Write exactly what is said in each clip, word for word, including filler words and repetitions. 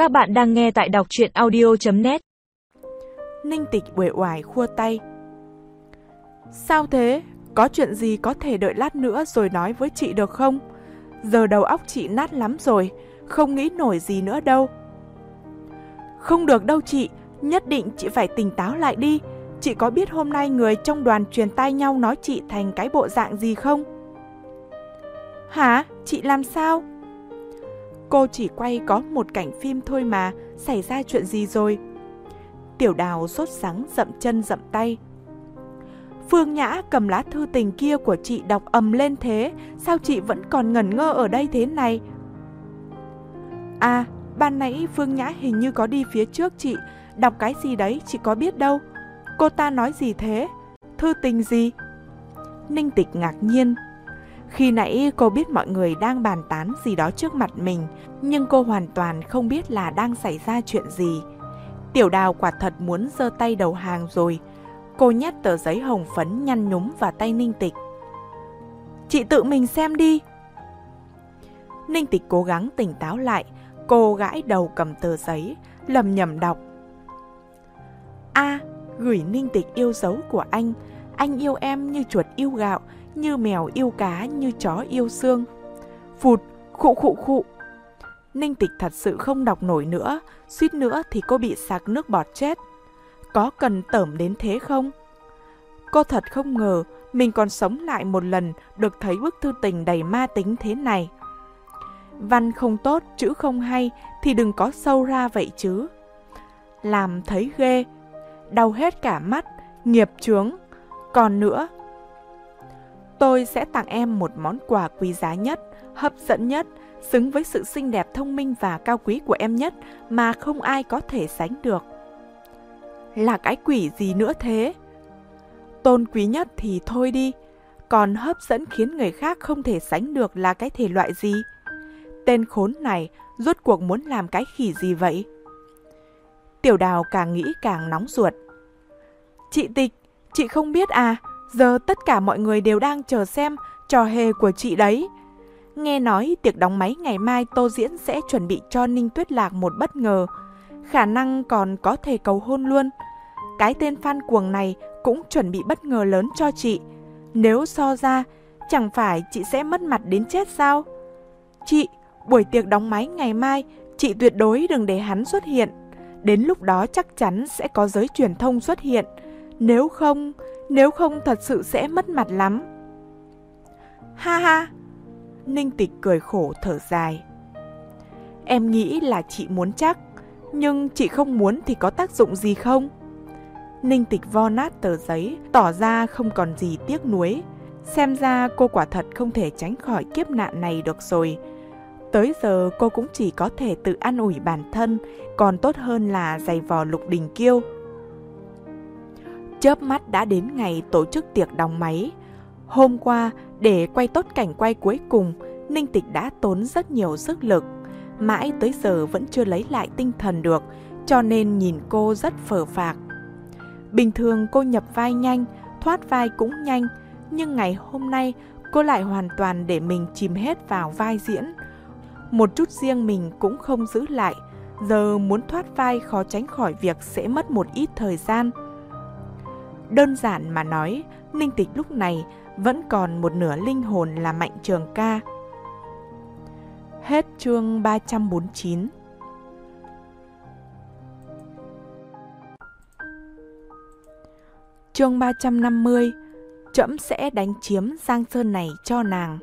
Các bạn đang nghe tại đọc truyện audio chấm net. Ninh Tịch uể oải khua tay. Sao thế? Có chuyện gì có thể đợi lát nữa rồi nói với chị được không? Giờ đầu óc chị nát lắm rồi, không nghĩ nổi gì nữa đâu. Không được đâu chị, nhất định chị phải tỉnh táo lại đi. Chị có biết hôm nay người trong đoàn truyền tai nhau nói chị thành cái bộ dạng gì không? Hả? Chị làm sao? Cô chỉ quay có một cảnh phim thôi mà, xảy ra chuyện gì rồi? Tiểu Đào sốt sắng dậm chân dậm tay. Phương Nhã cầm lá thư tình kia của chị đọc ầm lên thế, sao chị vẫn còn ngẩn ngơ ở đây thế này? À, ban nãy Phương Nhã hình như có đi phía trước chị, đọc cái gì đấy chị có biết đâu. Cô ta nói gì thế? Thư tình gì? Ninh Tịch ngạc nhiên. Khi nãy cô biết mọi người đang bàn tán gì đó trước mặt mình, nhưng cô hoàn toàn không biết là đang xảy ra chuyện gì. Tiểu Đào quả thật muốn giơ tay đầu hàng rồi. Cô nhét tờ giấy hồng phấn nhăn nhúm vào tay Ninh Tịch. Chị tự mình xem đi. Ninh Tịch cố gắng tỉnh táo lại. Cô gãi đầu cầm tờ giấy, lầm nhầm đọc. A. Gửi Ninh Tịch yêu dấu của anh. Anh yêu em như chuột yêu gạo, như mèo yêu cá, như chó yêu xương. Phụt, khụ khụ khụ. Ninh Tịch thật sự không đọc nổi nữa, suýt nữa thì cô bị sặc nước bọt chết. Có cần tởm đến thế không? Cô thật không ngờ mình còn sống lại một lần được thấy bức thư tình đầy ma tính thế này. Văn không tốt, chữ không hay thì đừng có sâu ra vậy chứ. Làm thấy ghê, đau hết cả mắt, nghiệp chướng. Còn nữa, tôi sẽ tặng em một món quà quý giá nhất, hấp dẫn nhất, xứng với sự xinh đẹp thông minh và cao quý của em nhất mà không ai có thể sánh được. Là cái quỷ gì nữa thế? Tôn quý nhất thì thôi đi, còn hấp dẫn khiến người khác không thể sánh được là cái thể loại gì? Tên khốn này rốt cuộc muốn làm cái khỉ gì vậy? Tiểu Đào càng nghĩ càng nóng ruột. Chị Tịch, chị không biết à, giờ tất cả mọi người đều đang chờ xem trò hề của chị đấy. Nghe nói tiệc đóng máy ngày mai Tô Diễn sẽ chuẩn bị cho Ninh Tuyết Lạc một bất ngờ. Khả năng còn có thể cầu hôn luôn. Cái tên fan cuồng này cũng chuẩn bị bất ngờ lớn cho chị. Nếu so ra, chẳng phải chị sẽ mất mặt đến chết sao? Chị, buổi tiệc đóng máy ngày mai, chị tuyệt đối đừng để hắn xuất hiện. Đến lúc đó chắc chắn sẽ có giới truyền thông xuất hiện. Nếu không, nếu không thật sự sẽ mất mặt lắm. Ha ha! Ninh Tịch cười khổ thở dài. Em nghĩ là chị muốn chắc, nhưng chị không muốn thì có tác dụng gì không? Ninh Tịch vo nát tờ giấy, tỏ ra không còn gì tiếc nuối. Xem ra cô quả thật không thể tránh khỏi kiếp nạn này được rồi. Tới giờ cô cũng chỉ có thể tự an ủi bản thân, còn tốt hơn là giày vò Lục Đình Kiêu. Chớp mắt đã đến ngày tổ chức tiệc đóng máy. Hôm qua, để quay tốt cảnh quay cuối cùng, Ninh Tịch đã tốn rất nhiều sức lực. Mãi tới giờ vẫn chưa lấy lại tinh thần được, cho nên nhìn cô rất phờ phạc. Bình thường cô nhập vai nhanh, thoát vai cũng nhanh, nhưng ngày hôm nay cô lại hoàn toàn để mình chìm hết vào vai diễn. Một chút riêng mình cũng không giữ lại, giờ muốn thoát vai khó tránh khỏi việc sẽ mất một ít thời gian. Đơn giản mà nói, Ninh Tịch lúc này vẫn còn một nửa linh hồn là Mạnh Trường Ca. Hết chương ba trăm bốn mươi chín. Chương ba trăm năm mươi. Trẫm sẽ đánh chiếm Giang Sơn này cho nàng.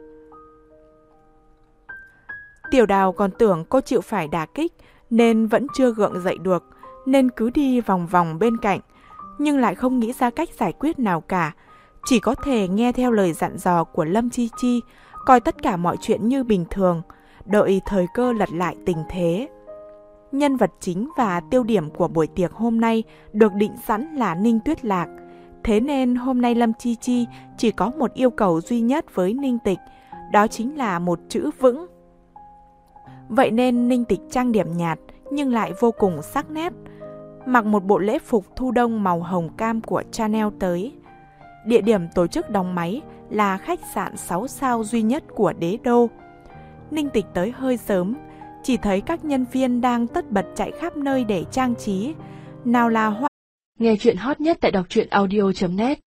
Tiểu Đào còn tưởng cô chịu phải đả kích nên vẫn chưa gượng dậy được, nên cứ đi vòng vòng bên cạnh, nhưng lại không nghĩ ra cách giải quyết nào cả. Chỉ có thể nghe theo lời dặn dò của Lâm Chi Chi, coi tất cả mọi chuyện như bình thường, đợi thời cơ lật lại tình thế. Nhân vật chính và tiêu điểm của buổi tiệc hôm nay được định sẵn là Ninh Tuyết Lạc. Thế nên hôm nay Lâm Chi Chi chỉ có một yêu cầu duy nhất với Ninh Tịch, đó chính là một chữ vững. Vậy nên Ninh Tịch trang điểm nhạt nhưng lại vô cùng sắc nét, mặc một bộ lễ phục thu đông màu hồng cam của Chanel tới. Địa điểm tổ chức đóng máy là khách sạn sáu sao duy nhất của Đế Đô. Ninh Tịch tới hơi sớm, chỉ thấy các nhân viên đang tất bật chạy khắp nơi để trang trí. Nào là hoa. Nghe chuyện hot nhất tại đọc truyện audio chấm net.